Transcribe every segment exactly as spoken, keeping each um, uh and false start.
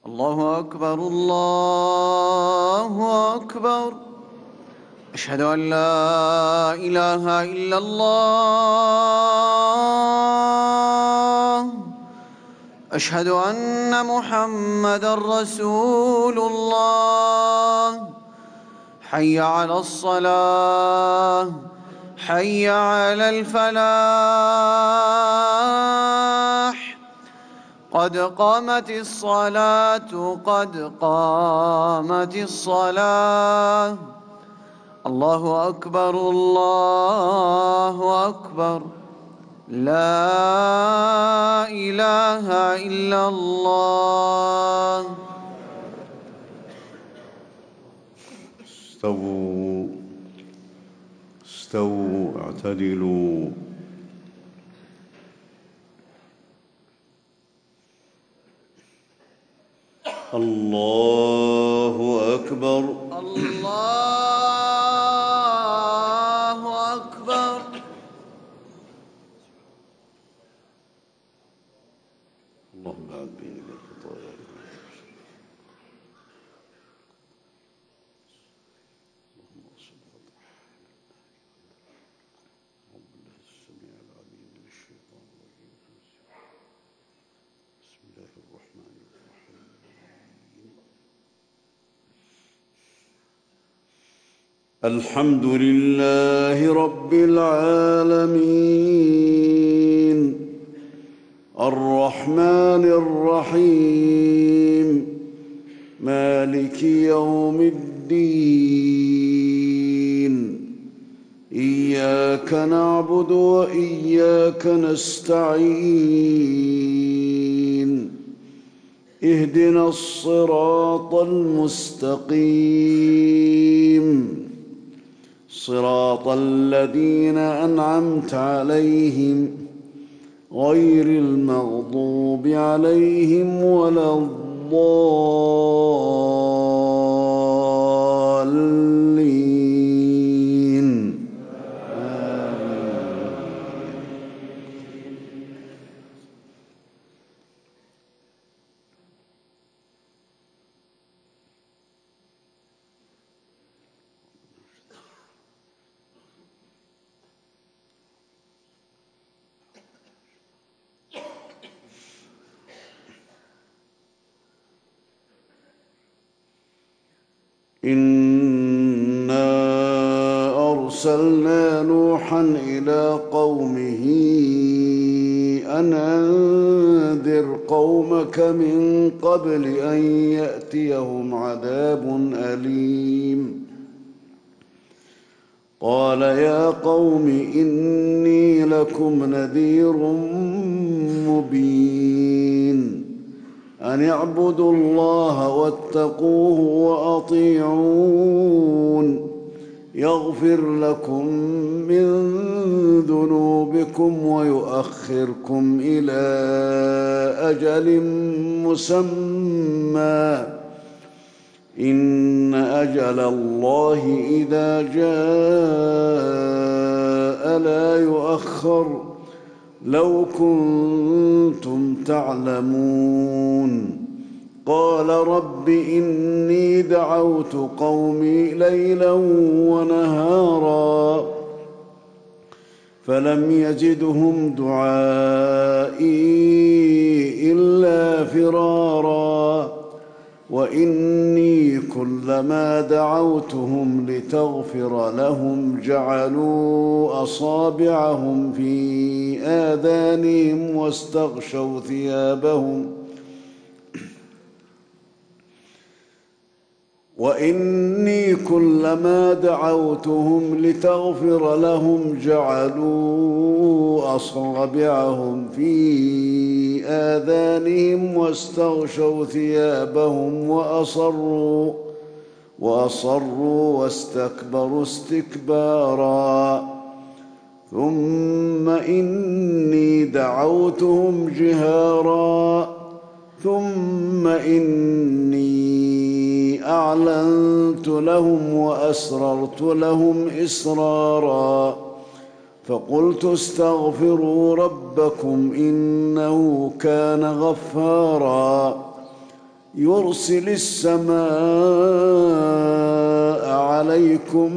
الله أكبر الله أكبر. أشهد أن لا إله إلا الله. أشهد أن محمدًا رسول الله. حي على الصلاة، حي على الفلاح، قد قامت الصلاة قد قامت الصلاة. الله أكبر الله أكبر. لا إله إلا الله. استووا استووا اعتدلوا. الله أكبر الله أكبر. اللهم بعد بيني وبين خطاياي. اللهم اغفر رب الله السميع العليم من الشيطان الرجيم. بسم الله الرحمن الرحيم. الحمد لله رب العالمين الرحمن الرحيم مالك يوم الدين. إياك نعبد وإياك نستعين. اهدنا الصراط المستقيم صراط الذين أنعمت عليهم غير المغضوب عليهم ولا الضالين. آمين. إنا أرسلنا نوحا إلى قومه أن أنذر قومك من قبل أن يأتيهم عذاب أليم. قال يا قوم إني لكم نذير مبين. أن اعبدوا الله واتقوه وأطيعون يغفر لكم من ذنوبكم ويؤخركم إلى أجل مسمى. إن أجل الله إذا جاء لا يؤخر لو كنتم تعلمون. قال رب إني دعوت قومي ليلا ونهارا فلم يزدهم دعائي إلا فرارا. وإني كلما دعوتهم لتغفر لهم جعلوا أصابعهم في آذانهم واستغشوا ثيابهم وإني كلما دعوتهم لتغفر لهم جعلوا أصابعهم في آذانهم واستغشوا ثيابهم وأصروا وأصروا واستكبروا استكبارا. ثم إني دعوتهم جهارا ثم إني أعلنت لهم وأسررت لهم إسرارا. فقلت استغفروا ربكم إنه كان غفارا يرسل السماء عليكم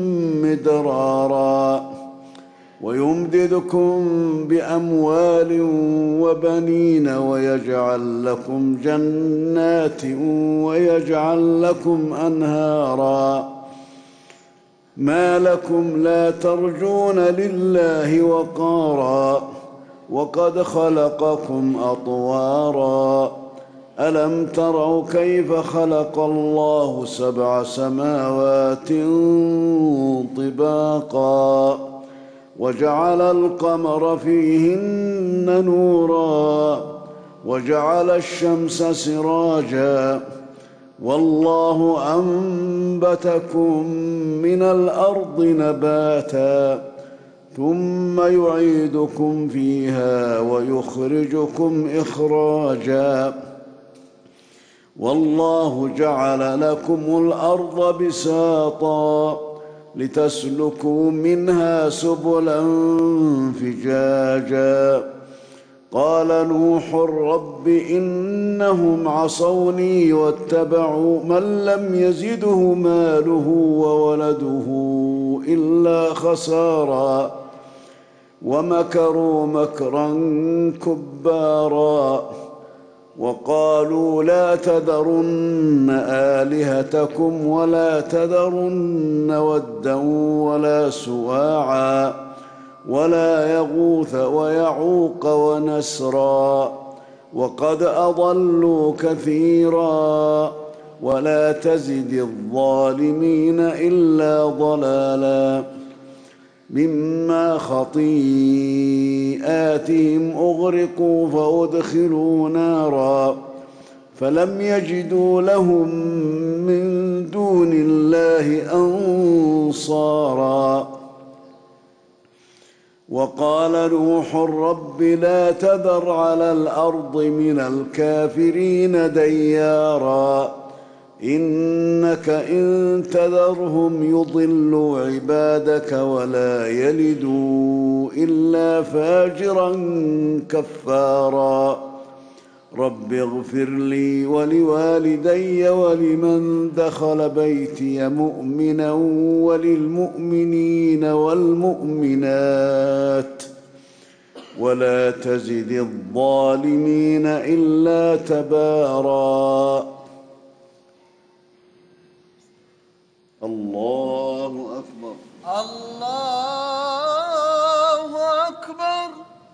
مدرارا ويمددكم بأموال وبنين ويجعل لكم جنات ويجعل لكم أنهارا ما لكم لا ترجون لله وقارا وقد خلقكم أطوارا ألم تروا كيف خلق الله سبع سماوات طباقا وجعل القمر فيهن نورا وجعل الشمس سراجا والله أنبتكم من الأرض نباتا ثم يعيدكم فيها ويخرجكم إخراجا والله جعل لكم الأرض بساطا لتسلكوا منها سبلا فجاجا قال نوح رب إنهم عصوني واتبعوا من لم يزده ماله وولده إلا خسارا ومكروا مكرا كبارا وقالوا لا تذرن آلهتكم ولا تذرن ودا ولا سواعا ولا يغوث ويعوق ونسرا وقد أضلوا كثيرا ولا تزد الظالمين إلا ضلالا مما خطيئاتهم أغرقوا فأدخلوا نارا فلم يجدوا لهم من دون الله أنصارا وقال نوح رب لا تذر على الأرض من الكافرين ديارا إنك إن تذرهم يضلوا عبادك ولا يلدوا إلا فاجرا كفارا رب اغفر لي ولوالدي ولمن دخل بيتي مؤمنا وللمؤمنين والمؤمنات ولا تزد الظالمين إلا تبارا الله أكبر الله أكبر.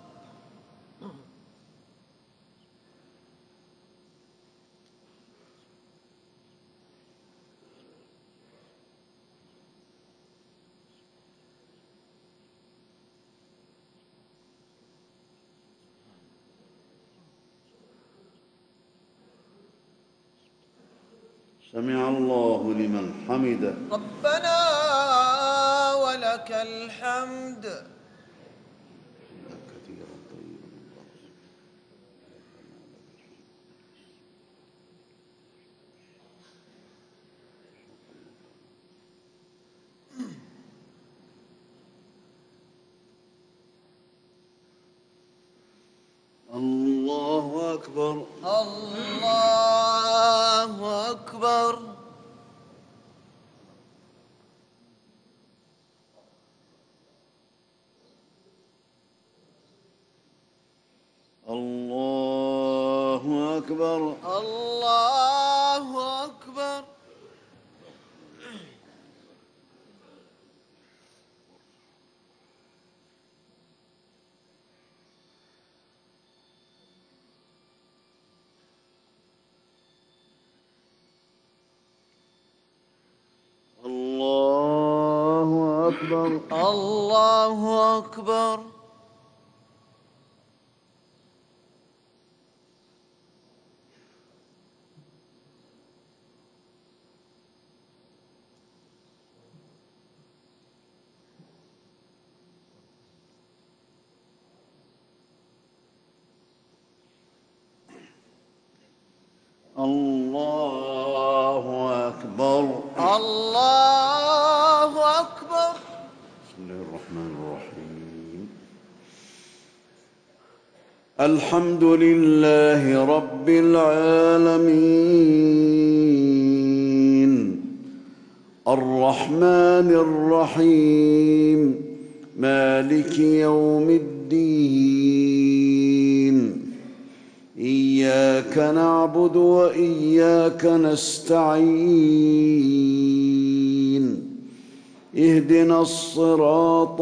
سمع الله لمن حمده ربنا ولك الحمد. الله أكبر الله أكبر. الله أكبر الله أكبر. الله أكبر الله أكبر. الله أكبر الله أكبر. بسم الله الرحمن الرحيم الحمد لله رب العالمين الرحمن الرحيم مالك يوم الدين إياك نعبد وإياك نستعين اهدنا الصراط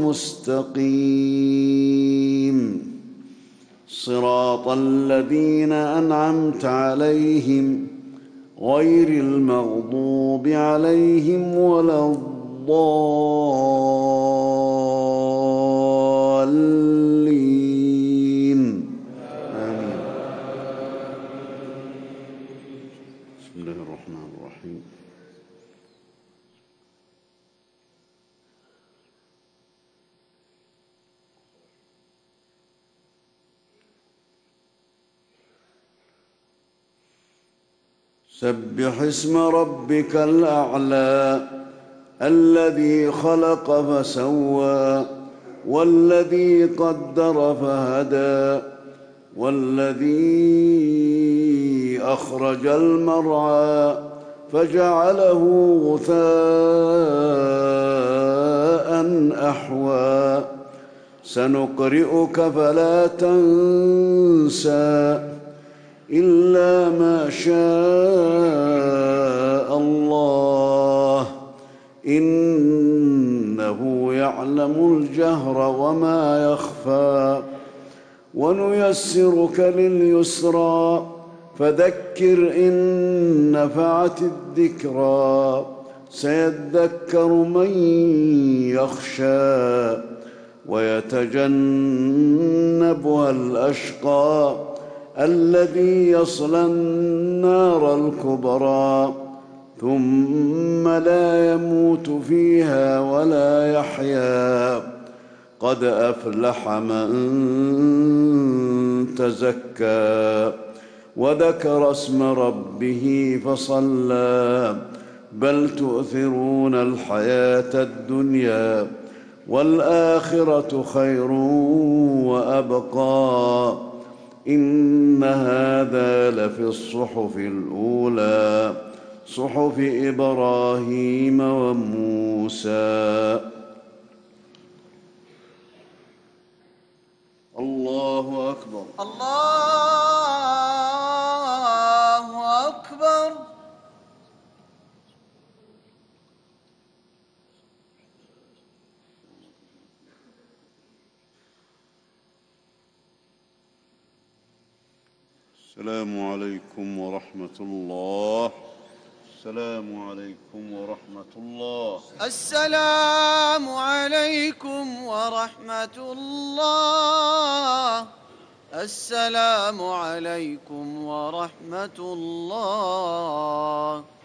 المستقيم صراط الذين أنعمت عليهم غير المغضوب عليهم ولا الضالين آمين. بسم الله الرحمن الرحيم. سبح اسم ربك الأعلى الذي خلق فسوى والذي قدر فهدى والذي أخرج المرعى فجعله غثاء أحوى سنقرئك فلا تنسى إلا ما شاء الله إنه يعلم الجهر وما يخفى ونيسرك لليسرى فذكر إن نفعت الذكرى سيذكر من يخشى ويتجنبها الأشقى الذي يصلى النار الكبرى ثم لا يموت فيها ولا يحيا قد أفلح من تزكى وذكر اسم ربه فصلى بل تؤثرون الحياة الدنيا والآخرة خير وأبقى إن هذا لفي الصحف الأولى صحف إبراهيم وموسى. الله أكبر. الله أكبر. السلام عليكم ورحمة الله. السلام عليكم ورحمة الله. السلام عليكم ورحمة الله. السلام عليكم ورحمة الله.